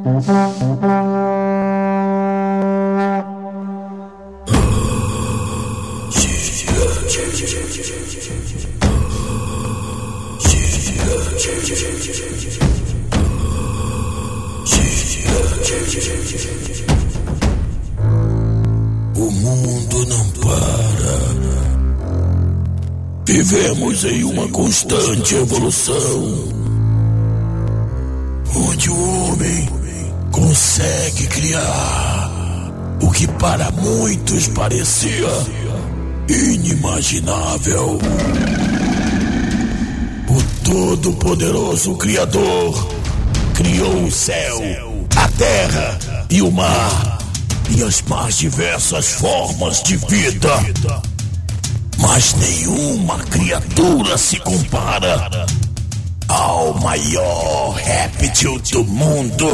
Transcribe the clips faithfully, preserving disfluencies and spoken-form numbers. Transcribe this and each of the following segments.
O mundo não para. Vivemos em uma constante evolução, onde o homem consegue criar o que para muitos parecia inimaginável. O todo-poderoso Criador criou o céu, a terra e o mar e as mais diversas formas de vida. Mas nenhuma criatura se compara ao maior réptil do mundo,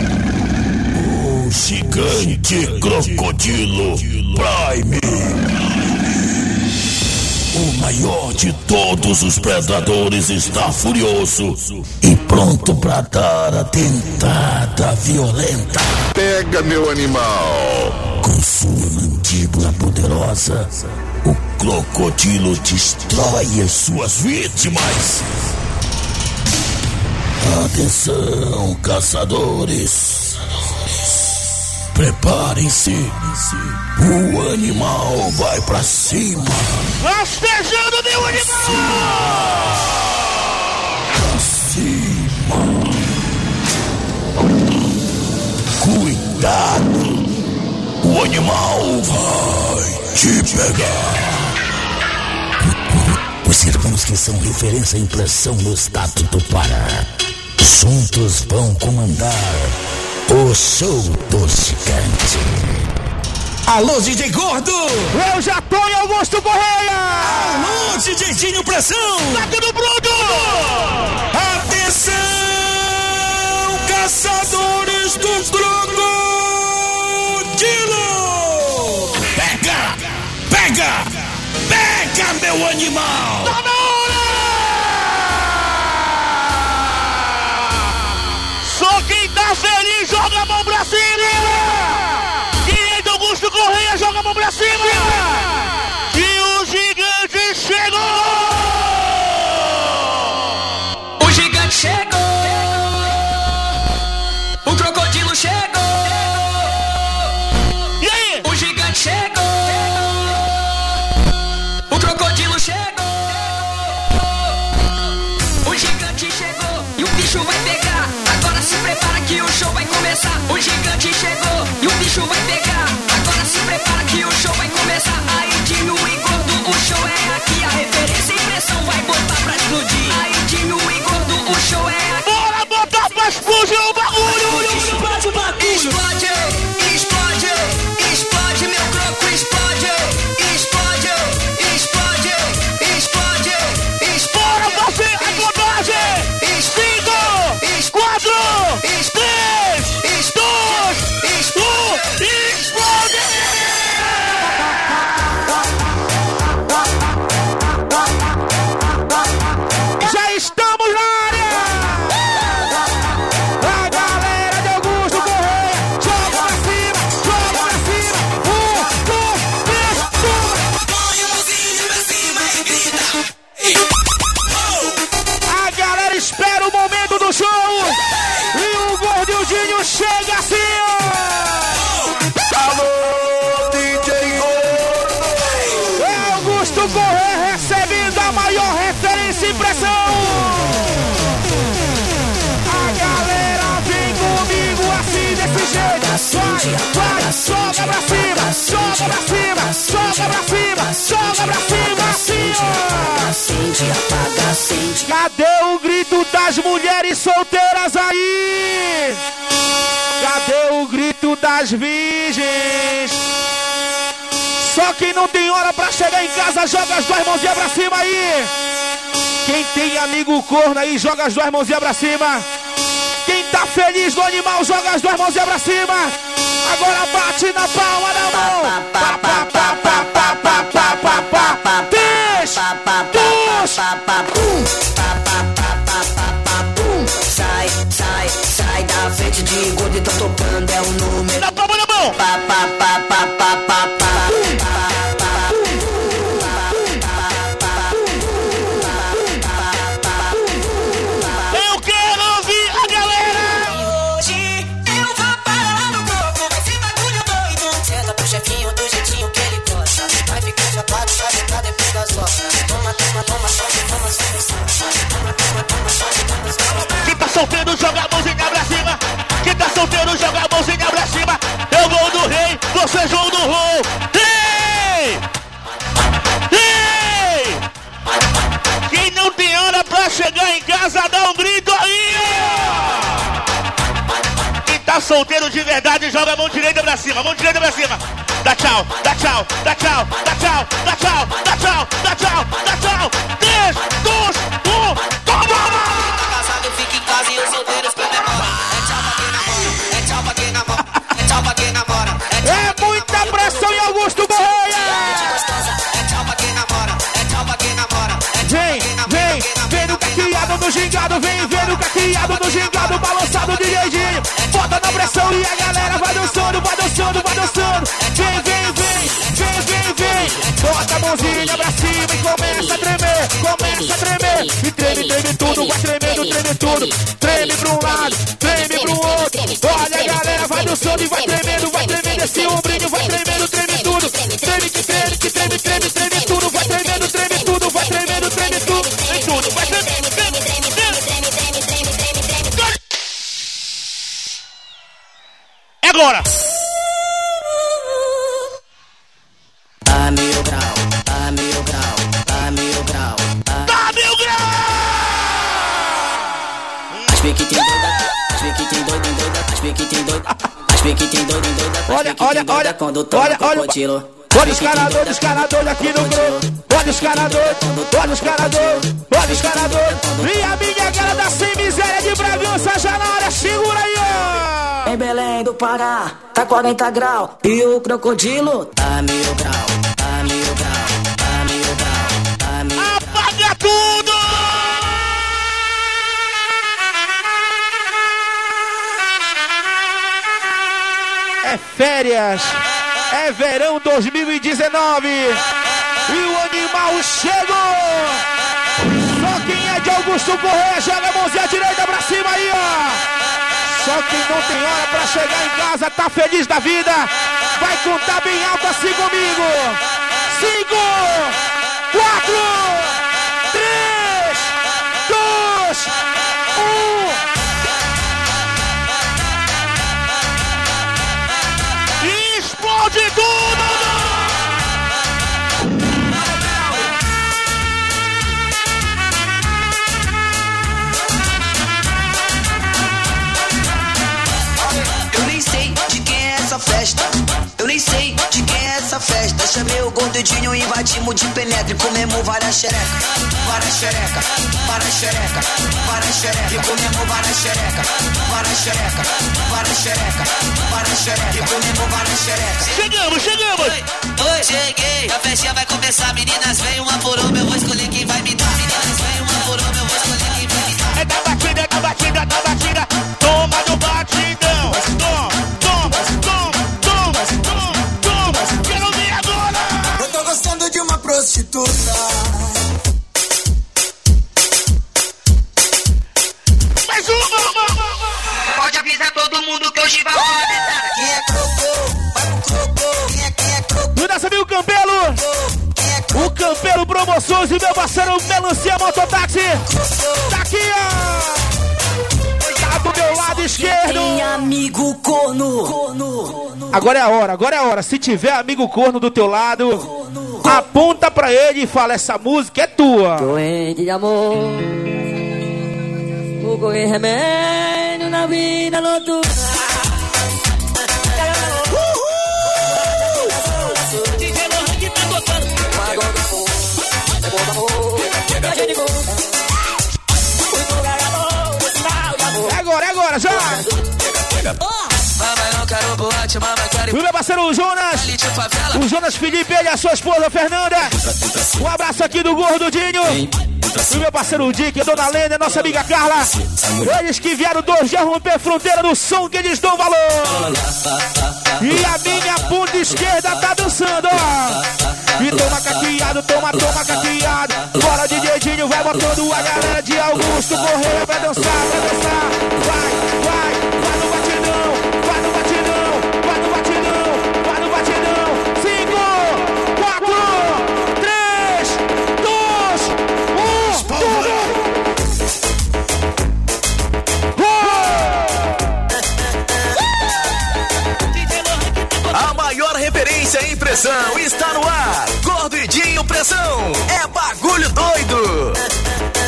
o gigante crocodilo Prime. O maior de todos os predadores está furioso e pronto para dar a dentada violenta. Pega, meu animal! Com sua mandíbula poderosa, o crocodilo destrói as suas vítimas. Atenção, caçadores! Preparem-se, o animal vai pra cima. Rastejando, meu animal! Pra cima. Cuidado, o animal vai te pegar. Os irmãos que são referência à impressão no estado do Pará juntos vão comandar o show do gigante. Alô, D J Gordo! Eu já tô em Augusto Correia! Alô, D J Dinho Pressão! Tá tudo pronto! Atenção, caçadores do crocodilo! Pega! Pega! Pega, meu animal! Tá na hora! Só quem tá feliz joga a mão pra cima! Quem é do Augusto Correia joga a mão pra cima! Que o gigante chegou! O gigante chegou! O crocodilo chegou! E aí? O gigante chegou! O crocodilo chegou! O gigante chegou e o bicho vai pegar! Agora se prepara que o show vai começar! O gigante chegou e o bicho vai pegar! Agora se prepara que o show vai começar! Aí Dinho e Gordo, o show é aqui! A referência e impressão vai botar pra explodir! Aí Dinho e Gordo, o show é aqui! Bora botar pra explodir o bagulho! Explode o bagulho! Explode! Explode! Explode, meu croco, explode! Explode! Explode! Explode! Bora Explode! fazer a contagem! Cinco, quatro, três, dois, um, explode! Já estamos na área! A galera de Augusto Correia joga pra cima, joga pra cima! Um, dois, três, toma! Põe a mãozinha pra cima e grita! A galera espera o momento do show e o Gordinho chega assim, ó. Alô, D J Gordo! Augusto Correia recebendo a maior referência e impressão. A galera vem comigo assim desse jeito. Vai, vai, joga pra cima, joga pra cima, joga pra cima, joga pra cima, assim, ó. Acende, apaga, acende. Cadê o grito das mulheres solteiras aí? Cadê o grito das virgens? Só quem não tem hora pra chegar em casa, joga as duas mãozinhas pra cima aí. Quem tem amigo corno aí, joga as duas mãozinhas pra cima. Quem tá feliz no animal, joga as duas mãozinhas pra cima. Agora bate na palma da mão. Pá, pá, pá, pá, pá, pá, pá, pá, pá, pá. Três, dois, Sai, sai, sai da frente de gordo e solteiro de verdade, joga a mão direita pra cima, mão direita pra cima. Dá tchau, dá tchau, dá tchau, dá tchau, dá tchau, dá tchau, dá tchau, dá tchau. três, dois, um, toma! Casado fica em casa e os solteiros comemoram. É tchau pra quem namora, é tchau pra quem namora, é tchau pra quem namora. É muita pressão em Augusto Correia! É tchau pra quem namora, é tchau pra quem namora. Vem, vem, vem no caqueado no gingado, vem, vem no caqueado no gingado, balançado de dedinho. Bota na pressão e a galera vai dançando, vai dançando, vai dançando. Vem, vem, vem, vem, vem, vem. Bota a mãozinha pra cima e começa a tremer, começa a tremer. E treme, treme tudo, vai tremendo, treme tudo. Treme pra um lado, treme pro outro. Olha a galera vai dançando e vai tremendo, vai tremendo esse ombrinho, vai tremendo, treme tudo. Treme que treme, que treme, treme, treme tudo, vai tremendo, treme tudo, vai tremendo, treme tudo, treme tudo, vai tremendo, treme, treme, treme, treme, treme, treme, treme, treme. É agora! A mil grau, a mil grau, a mil grau, Tá mil graus! as pique tem doida, as pique tem doida, doida, as pique tem doida, as pique tem doida, doida, Olha, olha, olha, quando toma olha, olha. crocodilo. Olha os caras doidos, os caras doidos aqui no grupo. Olha os caras doidos, olha os caras doidos, olha os caras doidos. E a minha cara da sem miséria de Bragança já na área, segura aí, ó. Em Belém do Pará, tá quarenta graus. E o crocodilo tá mil grau, tá mil grau, tá mil grau, tá mil grau. Apaga tudo! É férias, é verão dois mil e dezenove e o animal chegou! Só quem é de Augusto Correia joga a mãozinha direita pra cima aí, ó! Só quem não tem hora pra chegar em casa tá feliz da vida, vai contar bem alto assim comigo! Cinco, quatro, três, dois, um. Explode tudo! Eu nem sei de quem é essa festa. Eu nem sei de quem é essa festa. Chamei o gordinho, invadimos de penetra e comemos várias xereca. Várias xereca, várias xereca, várias xereca. E comemos várias xereca, várias xereca, várias xereca, várias xereca. E comemos várias xereca. Chegamos, chegamos! Oi, oi, cheguei. A festinha vai começar, meninas, vem uma por uma. Eu vou escolher quem vai me dar. Meninas, vem uma por uma. Eu vou escolher quem vai me dar. É da batida, é da batida, da batida. Toma no batidão. Toma, toma, toma, toma, toma, toma. Quero ver agora. Eu tô gostando de uma prostituta. Mais uma, uma, uma. Pode avisar todo mundo que hoje vai rolar. Quem é crocô? Vai pro crocô. Quem é, quem é crocô? Do nosso amigo Campelo. Quem é crocô? O Campelo Promoções e meu parceiro Melancia Mototáxi. Tá aqui, ó. Tá do meu lado esquerdo. Tem amigo corno, corno. Agora é a hora, agora é a hora. Se tiver amigo corno do teu lado, aponta pra ele e fala: essa música é tua. Doente de amor, vou correr remédio na vida noturna. É agora, é agora, já! O meu parceiro Jonas, o Jonas Felipe, ele e a sua esposa Fernanda. Um abraço aqui do Gordinho. O meu parceiro Dick, a Dona Lênia, nossa amiga Carla. Eles que vieram dois dias romper fronteira do som que eles dão valor. E a minha ponta esquerda tá dançando, ó. E toma caqueado, toma, toma caqueado. Bora de dedinho, vai botando a galera de Augusto Correia pra dançar, pra dançar. Vai, vai, vai no batidão, vai no batidão, vai no batidão, vai no batidão. Cinco, quatro, três, dois, um, tudo! A maior referência em pressão está no ar. Gordinho Pressão. É bagulho doido.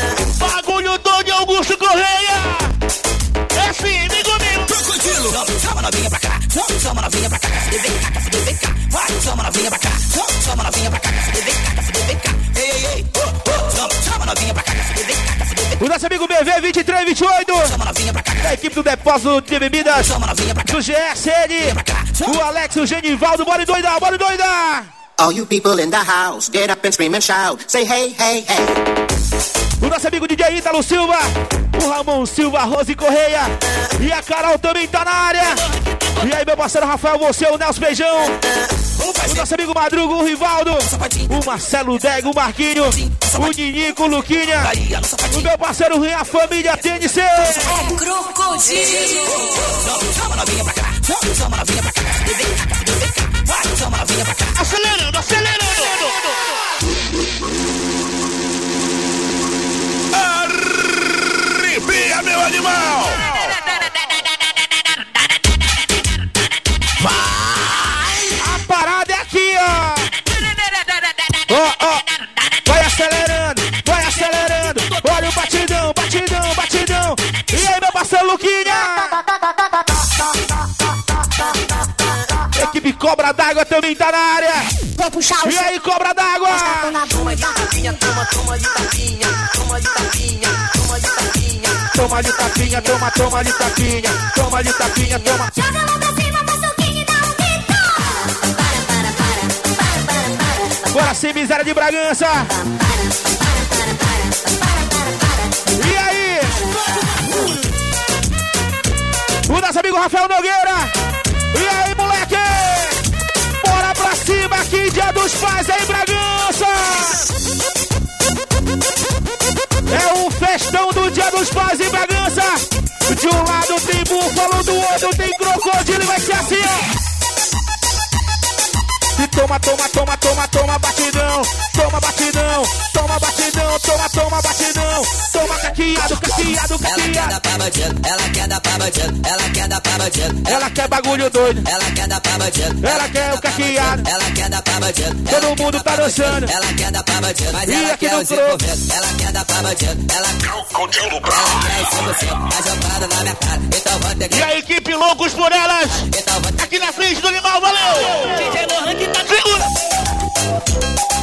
Bagulho doido de Augusto Correia. É firme comigo. Crocodilo. novinha pra cá, chama novinha pra cá, vem cá, cá, vem cá, vai, chama novinha pra cá, chama novinha pra cá, vem cá, cá, vem cá, ei, ei, ei, oh, oh, chama, chama novinha pra cá, vem cá, cá, vem cá. O nosso amigo B V vinte e três vinte e oito, da equipe do Depósito de Bebidas, do G S N, o Alex, o Genivaldo, bora doida, bora doida! All you people in the house, get up and scream and shout, say hey, hey, hey. O nosso amigo D J Ítalo Silva, o Ramon Silva, Rose Correia e a Carol também tá na área. E aí, meu parceiro Rafael, você, o Nelson Beijão, o nosso amigo Madruga, o Rivaldo, o Marcelo Dego, o Marquinho, o Ninico, o Luquinha, o meu parceiro Rui, a família T N C. É crocodilo. Chama novinha pra cá, chama novinha pra cá, vem cá, vem cá, vai, chama novinha pra cá. Acelerando, acelerando. Arrepia, meu animal! A parada é aqui, ó. Ó, ó. Vai acelerando, vai acelerando. Olha o batidão, batidão, batidão. E aí, meu parceiro Luquinha? Equipe Cobra d'Água também tá na área. Vou puxar o E aí, Cobra d'Água? Toma de tapinha, toma, toma de tapinha, toma de tapinha, toma de tapinha. Toma de tapinha, toma, toma de tapinha. Toma de tapinha, toma. Joga a mão pra cima, faz soquinho e dá um grito. Para, para, para, para, para, para. Bora sem miséria de Bragança. E aí? O nosso amigo Rafael Nogueira. E aí, moleque? Bora pra cima aqui, Dia dos Pais aí, Bragança. É um festão do Dia dos Pais em Bragança. De um lado tem búfalo, do outro tem crocodilo e vai ser assim, ó. E toma, toma, toma, toma, toma batidão. Toma batidão, toma batidão, toma, toma batidão. Toma caqueado, caqueado, Ela quer caqueado. dar pra bandido, ela quer dar pra bandido, ela quer dar pra bandido. Ela quer bagulho doido, Ela quer dar pra bandido, ela quer o caqueado. ela quer dar pra bandido. Todo mundo tá dançando. Ela quer dar pra bandido, mas E ela aqui quer no os croco. envolvidos. Ela quer dar pra bandido, ela quer os envolvidos. A jogada na minha cara, então vou ter que... E a equipe Loucos por Elas, Então vou ter aqui na frente do animal, valeu! D J Lohan que tá Segura!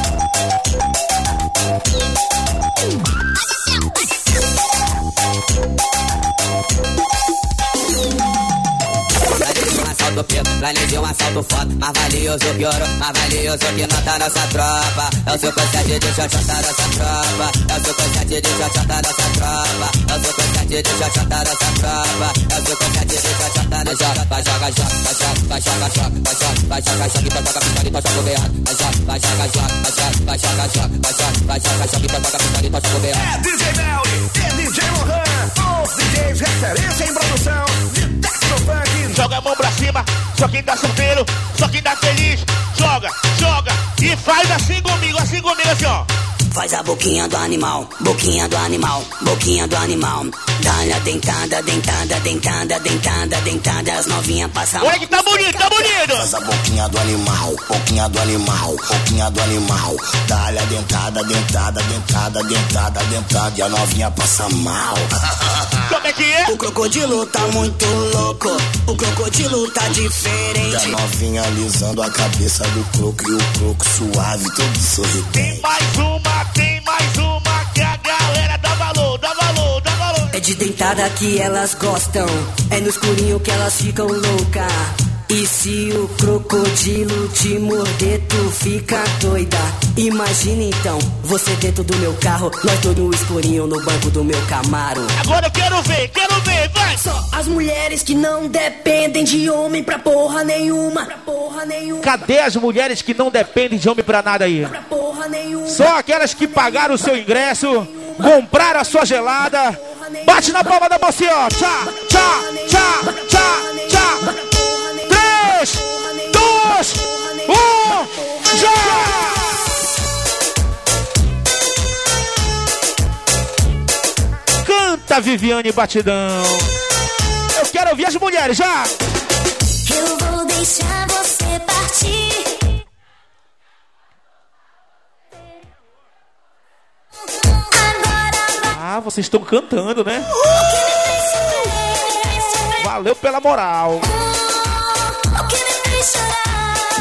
Planejei um assalto preto, planejei um assalto foda. Mais valioso que ouro, mais valioso que nota nossa tropa. É o cinco sete de xoxota nossa tropa. É o cinco sete de xoxota nossa tropa. É o cinco sete de xoxota nossa tropa. É o cinco sete de xoxota nossa tropa. Vai joga, joga, vai joga, vai joga, joga, vai joga, vai joga, joga, então toca pistola, então joga o beado. Vai joga, vai joga, joga, vai joga, vai joga, joga, vai joga, vai joga, joga, então toca pistola, então joga o beado. É D J Melly e D J Lohan, os D Js referência em produção de Tecnofunk. Joga a mão pra cima, só quem tá solteiro, só quem tá feliz. Joga, joga e faz assim comigo, assim comigo, assim, ó. Faz a boquinha do animal, boquinha do animal, boquinha do animal. Dá-lhe a dentada, dentada, dentada, dentada, dentada. As novinhas passam. Olha que tá bonito, tá bonito. Faz a boquinha do animal, boquinha do animal, boquinha do animal. Dá-lhe a dentada, dentada, dentada, dentada, dentada. E a novinha passa mal. Como é que é? O crocodilo tá muito louco, o crocodilo tá E a diferente. novinha alisando a cabeça do croco e o croco suave, todo Tem sorridente. mais uma, tem mais uma que a galera dá valor, dá valor, dá valor. É de dentada que elas gostam, é no escurinho que elas ficam loucas. E se o crocodilo te morder, tu fica doida. Imagina então, você dentro do meu carro, nós dois no escurinho no banco do meu Camaro. Agora eu quero ver, quero ver, vai. Só as mulheres que não dependem de homem pra porra nenhuma. Pra porra nenhuma. Cadê as mulheres que não dependem de homem pra nada aí? Pra porra nenhuma. Só aquelas que pagaram o seu ingresso, compraram a sua gelada. Bate na palma da mão assim, ó. Tchá, tchá, tchá, tchá, tchá. Três, dois, um, já! Canta, Viviane Batidão. Eu quero ouvir as mulheres, já! Eu vou deixar você partir. Agora Ah, vocês estão cantando, né? Valeu pela moral. vai.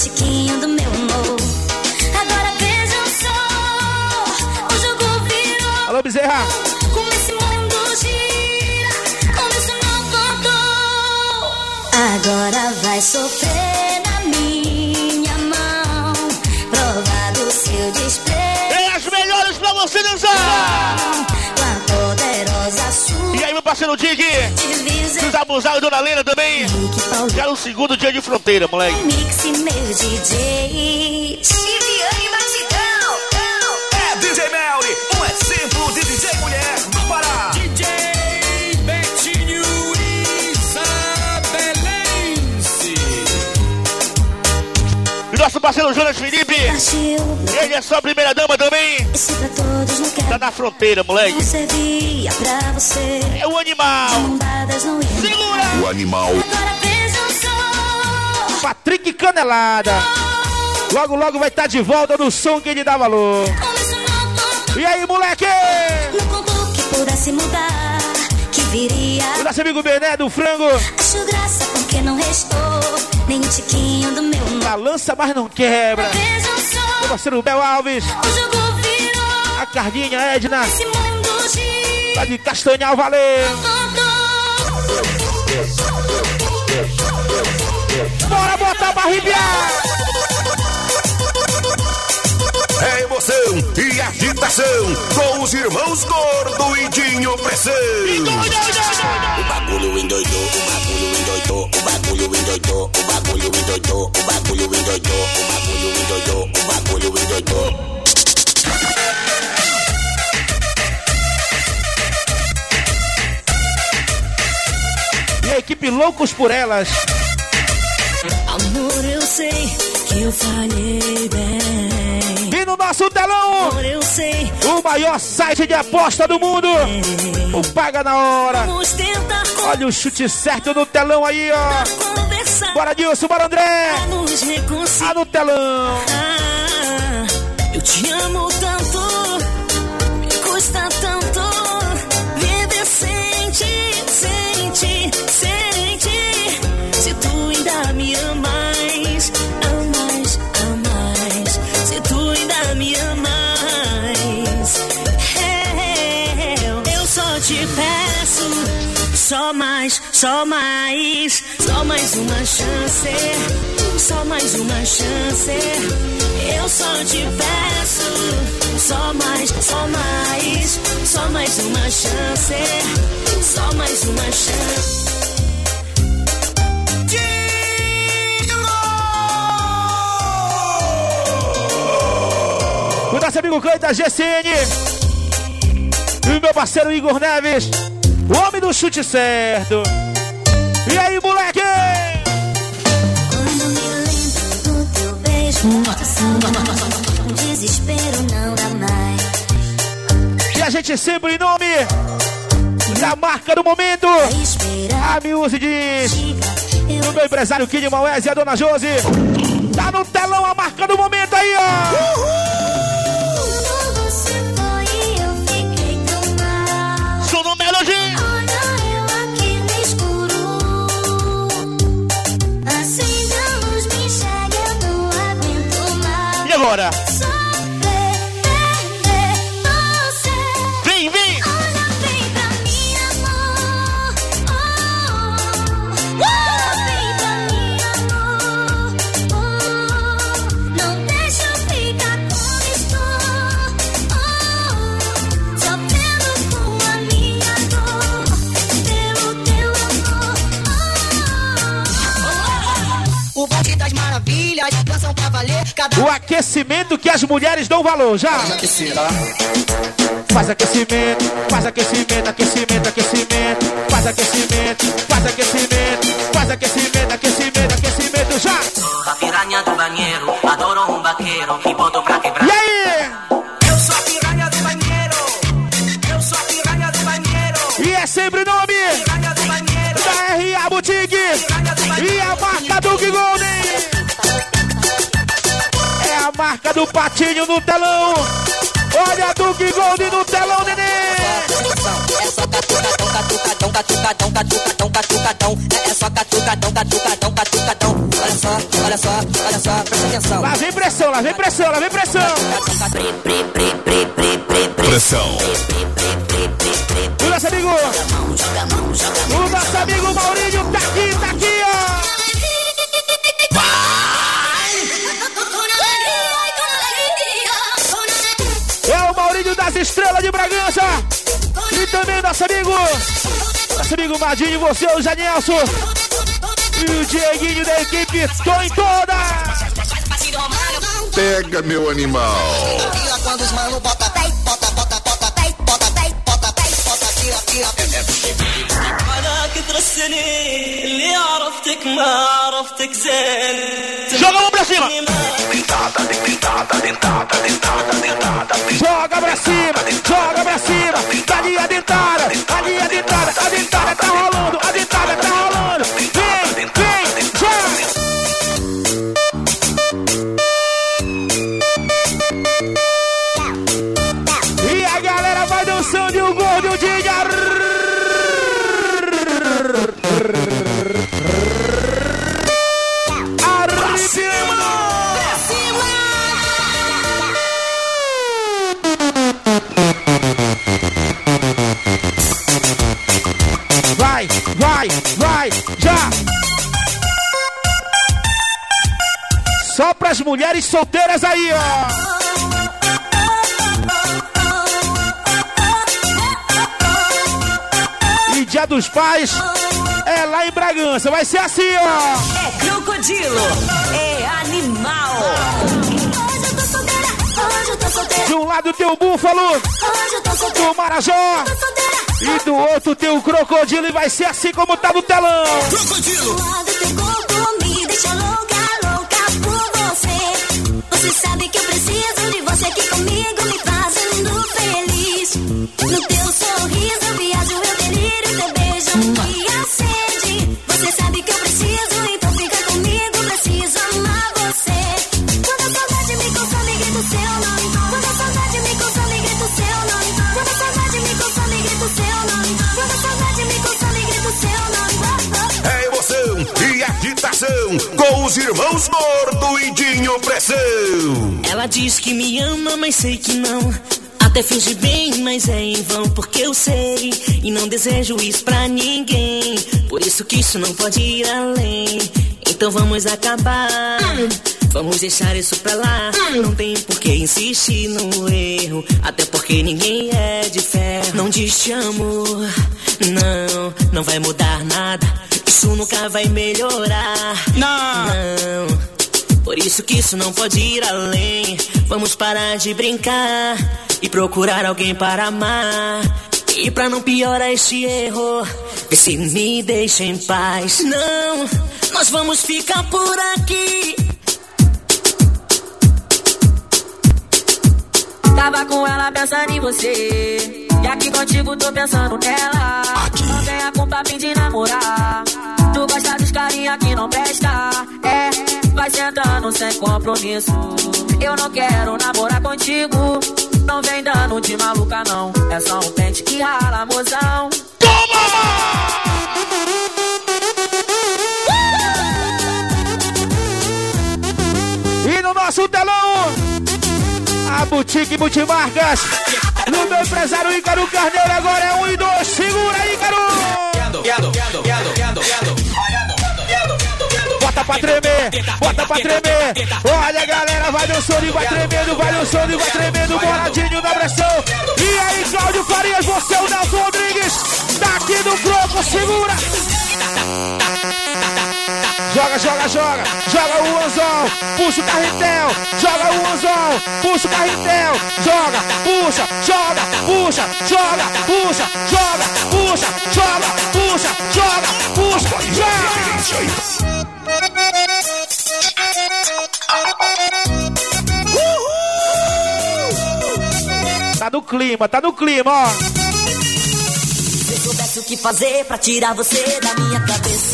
tiquinho do meu amor. Agora vejam só, o jogo virou. Alô, Bezerra. Como esse mundo gira, como isso não contou. Agora vai sofrer na minha mão, provar do seu desprezo. Tem as melhores pra você dançar. Com a poderosa sua. E aí, meu parceiro Dig, os abusados e Dona Lena também. Já no segundo dia de fronteira, moleque. Mix e meu D J Chiviane Batidão. É D J Melry, um exemplo de D J mulher do Pará. D J Betinho Isabelense. E nosso parceiro Jonas Felipe. Ele é só a primeira dama também. Esse pra todos não quero. Tá na fronteira, moleque. Não servia pra você. É o animal. Segura. O animal. Agora vejam só. Patrick Canelada. Logo, logo vai estar de volta no som que ele dá valor. Como isso não contou. E aí, moleque? Não contou que pudesse mudar, que viria. O nosso amigo Bené do Frango. Acho graça porque não restou nem um tiquinho do meu amor. Balança, mas não quebra. Vejam só. O parceiro Bel Alves. O jogo virou. A Cardinha Edna. Esse mundo gira. Tá de Castanhal, valeu. Bora botar pra arrepiar. É emoção e agitação com os irmãos Gordo e Dinho Pressão. O bagulho endoidou, o bagulho endoidou, o bagulho endoidou, o bagulho endoidou, o bagulho endoidou, o bagulho endoidou, o bagulho endoidou. E a equipe Loucos por Elas. Amor, eu sei que eu falhei bem. E no nosso telão, Amor, eu sei. o maior site de aposta do mundo. O Paga na Hora. Vamos tentar Olha o chute certo no telão aí, ó. conversar. Bora, Dilson, bora, André. Pra nos reconciliar. Ah, no telão. Ah, eu te amo tanto, me custa tanto viver sem ti, sem ti, sem ti. Se tu ainda me amas, amas, amas. Se tu ainda me amas, eu, eu só te peço, só mais, só mais, só mais uma chance. Só mais uma chance. Eu só te peço. Só mais, só mais. Só mais uma chance. Só mais uma chance. O nosso amigo Cleide da G C N. E o meu parceiro Igor Neves. O homem do chute certo. E aí, moleque? O desespero não dá mais. E a gente sempre em nome da marca do momento. A Music diz. O meu empresário Kid Maués e a dona Josi. Tá no telão a marca do momento aí, ó. Quando você foi, eu fiquei tão mal. Sou no Melody. Olha eu aqui no escuro. Acende a luz, me enxerga, eu não aguento mais. E agora? Sofrer, perder você. Vem, vem. Olha bem pra mim, amor. Oh, olha bem pra mim, amor. Oh, não deixa eu ficar como estou. Oh, sofrendo com a minha dor. Pelo teu amor. O bonde das maravilhas, dançam pra valer. Cada O aquecimento que as mulheres dão valor, já. Faz aquecimento, faz aquecimento, aquecimento, aquecimento. Faz aquecimento, faz aquecimento, faz aquecimento, aquecimento, aquecimento, já. A piranha do banheiro, adoro um vaqueiro que botou pra quebrar. E aí? Eu sou a piranha do banheiro. Eu sou a piranha do banheiro. E é sempre o nome Piranha do banheiro. da R A Boutique e a marca do Gui Golden. É a marca do Patinho no telão. Olha a Duke Gold no telão, neném. É só catucadão, catucadão, catucadão, catucadão, catucadão. É só catucadão, catucadão, catucadão. Olha só, olha só, olha só. pressão. Lá vem pressão, lá vem pressão, lá vem pressão. Pressão. O nosso amigo, o nosso amigo Maurício tá aqui, tá aqui, ó. É o Maurício das Estrelas de Bragança. E também nosso amigo, nosso amigo Madinho, você, o Janelson. E o Dieguinho da equipe, tô em toda. Pega, meu animal. Quando os mano bota pé, bota, bota, bota pé, bota pé, bota pé, bota tira, tira. Joga a mão pra cima. Dentada, dentada, dentada, dentada, dentada. Joga pra cima, joga pra cima. Ali a dentada, ali a dentada, a dentada tá rolando, a dentada tá rolando. Vem, vem, joga. E a galera vai dançando e o gordo e o Dinha. Vai, vai, vai, já! Só pras mulheres solteiras aí, ó! E Dia dos Pais é lá em Bragança, vai ser assim, ó! É crocodilo, é animal! Hoje eu tô solteira, hoje eu tô solteira. De um lado tem o búfalo, Hoje eu tô solteira, do Marajó, tô solteira. e do outro tem o crocodilo e vai ser assim como tá no telão! Crocodilo! Do lado teu corpo me deixa louca, louca por você. Você sabe que eu preciso de você aqui comigo, me fazendo feliz. No teu sorriso eu viajo, eu delírio, teu beijo me acende. Você sabe que eu preciso, então fica comigo, preciso amar você. Quando a saudade me consome, grito seu nome. Quando a saudade me consome, grito seu nome. Quando a saudade me consome, grito seu nome. Quando a saudade me consome, grito seu nome. É emoção e agitação com os irmãos Gordo e Dinho Pressão. Ela diz que me ama, mas sei que não. Até finge bem, mas é em vão, porque eu sei e não desejo isso pra ninguém. Por isso que isso não pode ir além. Então vamos acabar. Vamos deixar isso pra lá. Não tem por que insistir no erro, até porque ninguém é de ferro. Não diz te amo, não, não vai mudar nada. Isso nunca vai melhorar. Não, não. Por isso que isso não pode ir além. Vamos parar de brincar e procurar alguém para amar. E pra não piorar este erro, vê se me deixa em paz. Não, nós vamos ficar por aqui. Tava com ela pensando em você, e aqui contigo tô pensando nela. Não tem a culpa, fim de namorar. Tu gosta dos carinha que não presta. É, vai sentando sem compromisso. Eu não quero namorar contigo. Não vem dando de maluca não. É só um pente que rala, mozão. E no nosso telão, a Boutique Multimarcas, no meu empresário Ícaro Carneiro, agora é um e dois. Segura aí, Ícaro! Bota pra tremer, bota pra tremer. Olha, galera, vai dançando e vai tremendo, vai dançando e vai tremendo, boladinho na pressão. E aí, Cláudio Farias, você, o Nelson Rodrigues, tá aqui no Croco, segura! Joga, joga, joga, joga o anzol, puxa o carretel, joga o anzol, puxa o carretel, joga, puxa, joga, puxa, joga, puxa, joga, puxa, joga, puxa, joga, puxa, joga. Tá no clima, tá no clima, ó. Se eu soubesse o que fazer pra tirar você da minha cabeça.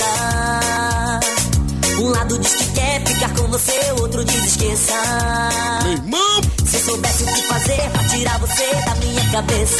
Um lado diz que quer ficar com você, outro diz esqueça. Irmão! Se eu soubesse o que fazer pra tirar você da minha cabeça.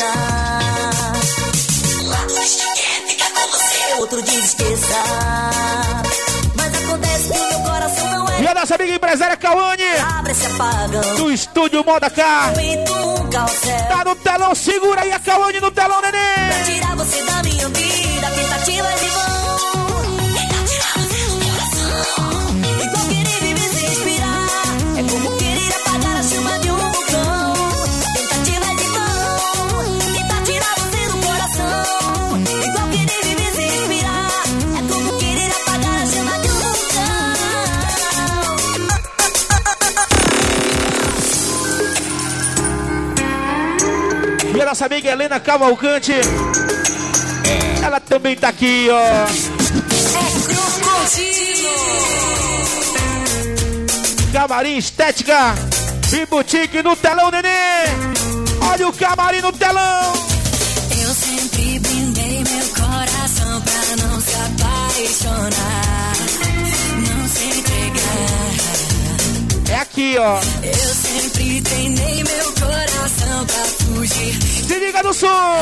Um lado diz que quer ficar com você, outro diz esqueça. Mas acontece que o meu coração não é. E a nossa amiga empresária Cauane. Abre esse apagão. Do estúdio Moda Car. Tá no telão, segura aí a Cauane no telão, neném. Pra tirar você da minha vida, tentativas de vão. Tentar tirar você do coração. Igual querer viver sem respirar. É como querer apagar a chama de um vulcão. Tentativas de vão. Tentar tirar você do coração. Igual querer viver sem respirar. É como querer apagar a chama de um vulcão. E a nossa amiga Helena Cavalcante, ela também tá aqui, ó. É crocodilo. Camarim Estética e Boutique no telão, neném. Olha o camarim no telão. Eu sempre brindei meu coração pra não se apaixonar, não se entregar. É aqui, ó. Eu sempre treinei meu coração pra fugir. Se liga no som.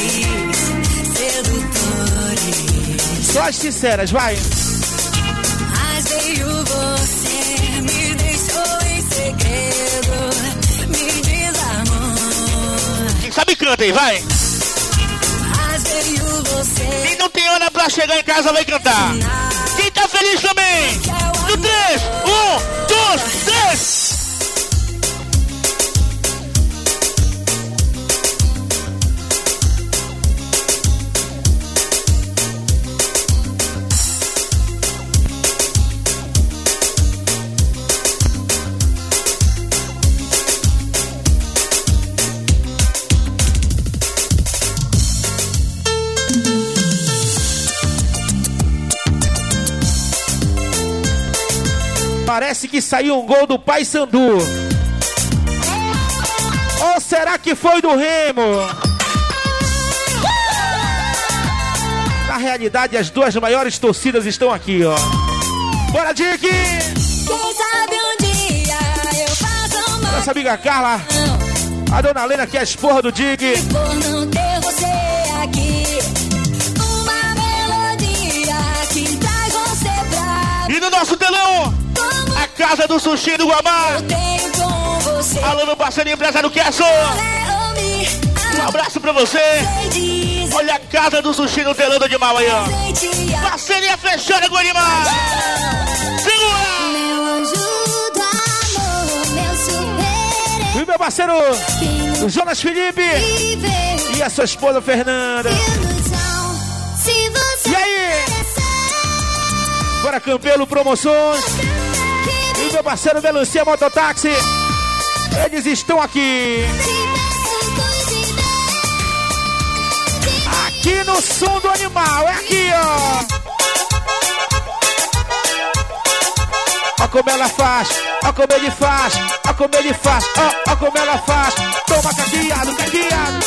Sedutores. Só as sinceras, vai. Mas veio você, me deixou em segredo, me desarmou. Quem sabe canta aí, vai. Mas veio você. Quem não tem hora pra chegar em casa vai cantar. Quem tá feliz também? No três, um, dois, três. Parece que saiu um gol do Paysandu. Ou será que foi do Remo? Na realidade, as duas maiores torcidas estão aqui, ó. Bora, Dick! Quem sabe um dia eu faço uma... Nossa amiga Carla, a dona Lena, que é a esporra do Dick. Por não ter você aqui, uma melodia que traz você pra... E no nosso telão, a Casa do Sushi do Guamá. Eu tenho com você. Alô, meu parceiro empresário Kesson. Um abraço pra você. Olha a Casa do Sushi no telão do Animal aí, ó. Parceria fechada com o Animal. Segura! Meu anjo do amor, meu super. E meu parceiro o Jonas Felipe e a sua esposa Fernanda. E aí? Bora Campelo Promoções. E meu parceiro Melancia Mototáxi. Eles estão aqui. Aqui no som do Animal. É aqui, ó. Ó como ela faz. Ó como ele faz. Ó como ele faz. Ó, ó como ela faz. Toma caqueado, caqueado.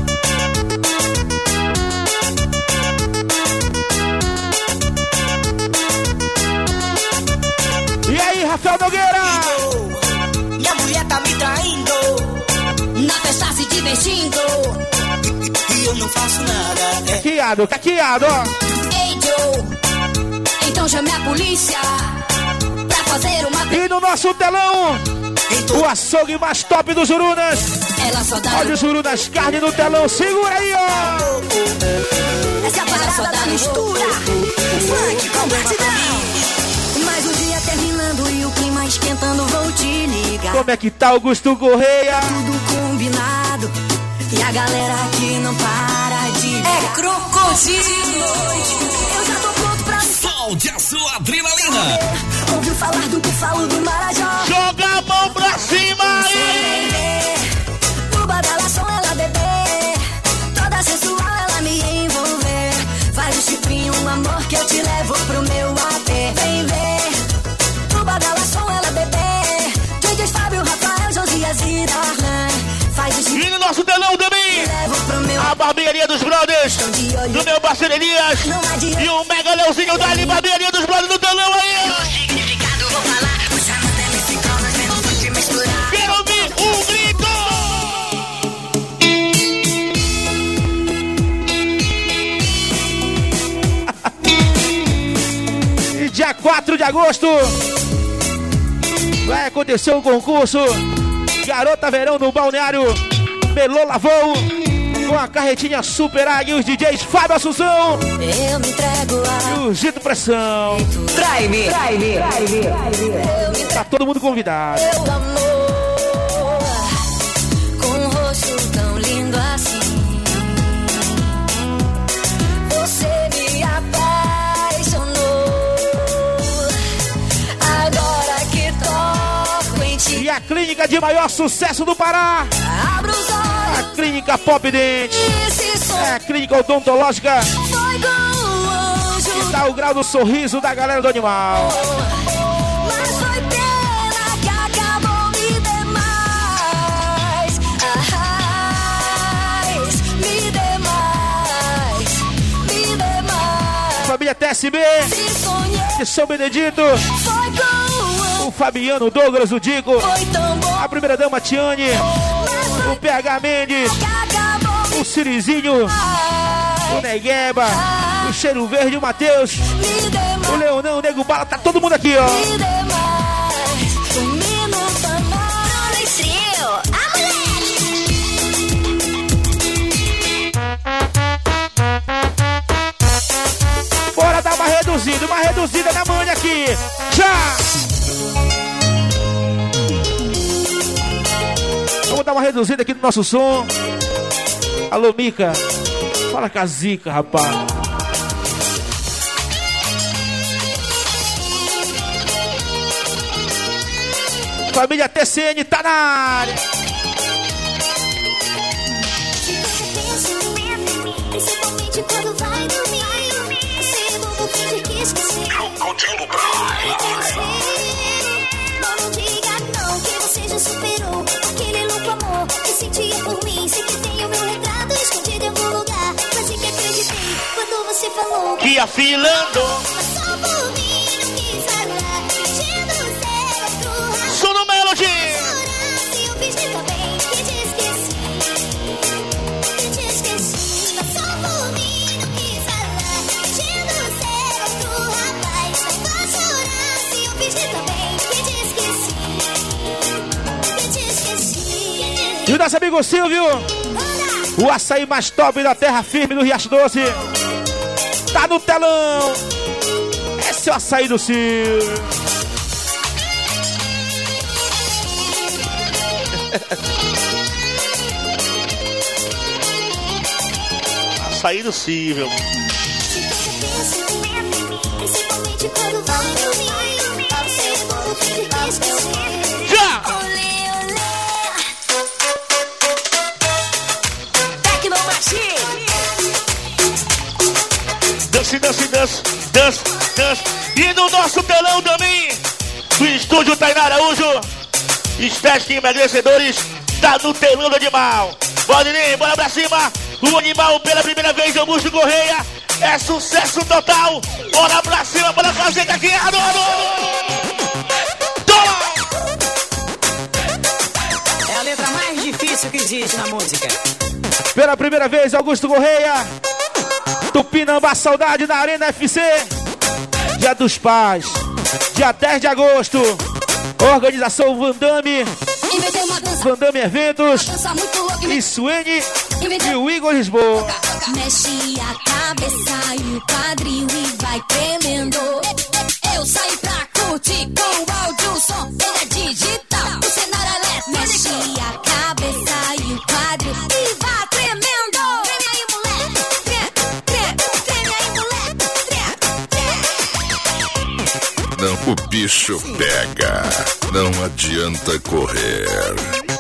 E aí, Rafael Nogueira? Minha mulher tá me traindo, na festa se divertindo, E eu não faço nada. Caqueado, caqueado, ó. Ei, Joe, então chame a polícia pra fazer uma... E no nosso telão, o açougue mais top dos Jurunas. Ela só dá... Olha os Jurunas, carne no telão, segura aí, ó. Essa parada só dá mistura, funk com batidão. Mais um dia terminando e o clima esquentando, vou te ligar. Como é que tá Augusto Correia? Tudo combinado e a galera aqui não para de ligar. É crocodilo. Eu já tô pronto pra... Solte a sua adrenalina. Ouviu falar do búfalo do Marajó? Joga a mão pra cima aí. No badalação ela bebê, toda sensual ela me envolver. Faz o chifrinho, um amor que eu te levo pro meu A P. Vem ver, no badalação ela bebê. D J Fábio, Rafael, Josias e Darlan. Faz o chifrinho. E no nosso telão também, a barbearia dos brothers, do meu parceiro Elias. E o mega Leozinho da barbearia dos brothers no telão aí. Significado vou falar, o chama dela se causa, não pode misturar. Quero ouvir um grito. E dia quatro de agosto, Vai acontecer um concurso Garota Verão no Balneário Melô Lavou, com a carretinha Super A e os D Js Fábio Assunção. Eu me entrego a... E o Gito Pressão. Prime, Prime, Prime. Tá todo mundo convidado. Meu amor, com um rosto tão lindo assim, você me apaixonou. Agora que toco em ti. E a clínica de maior sucesso do Pará, Abra os olhos. a Clínica Pop Dente. É a clínica odontológica Foi com o anjo. que dá o grau do sorriso da galera do animal. Mas foi pena que acabou me demais. Ai, me demais. Me demais. Família T S B Se sonhei. de São Benedito. Foi com o anjo. O Fabiano, o Douglas, o Dico, Foi tão bom. a primeira dama Tiane, Mas o P H Mendes, que acabou o Cirizinho, o Negueba, o Cheiro Verde, o Matheus, me demais. o Leonão, o Nego Bala, tá todo mundo aqui, ó. Me demais. Um minuto amor. Estrio. A mulher. Bora dar uma reduzida, uma reduzida na manha aqui. Já! Vamos dar uma reduzida aqui no nosso som. Alô, Mica. Fala com a Zica, rapaz. Família T C N tá na área. Principalmente quando vai dormir. Você não fingir que esqueceu. Contigo, Prime. Não diga não que você já superou aquele louco amor que sentia por mim. Sei que tem o meu retrato escondido em algum lugar, mas em que acreditei quando você falou Que afilando. mas só por mim não quis falar. Fingindo ser outro rapaz. Som no Melody. Se eu fingi também que te esqueci, que te esqueci. Mas só por mim não quis falar. Fingindo ser outro rapaz. Vou chorar se eu fingi também que te esqueci, que te esqueci. E o nosso amigo Silvio, o açaí mais top da terra firme do Riacho Doce, tá no telão. Esse é o açaí do Silvio. Açaí do Silvio. Principalmente quando vai dormir. Você não fingir que esqueceu. Já! Olê, olê. Dance, dance, dance, dance, dance. E no nosso telão também, do estúdio Tainá Araújo, Estética e Emagrecedores, tá no telão do animal. Valdinei, bora pra cima. O animal pela primeira vez, Augusto Correia. É sucesso total. Bora pra cima, bora fazer daqui. Alô, alô, alô. Toma! É a letra mais difícil que existe na música. Pela primeira vez, Augusto Correia. Tupinambá Saudade na Arena F C. Dia dos Pais, dia dez de agosto. Organização Vandame, Inventei uma dança, Vandame Eventos, dança muito louca. e Suene e o Igor Lisboa. Mexe a cabeça e o quadril e vai tremendo. Eu saí pra curtir com o áudio, som, ele é digital, o cenário é elétrico. Mexe a cabeça e o quadril e vai tremendo. Treme aí, moleque, treme, treme, treme aí, moleque, treme, treme. Não, o bicho pega. Não adianta correr.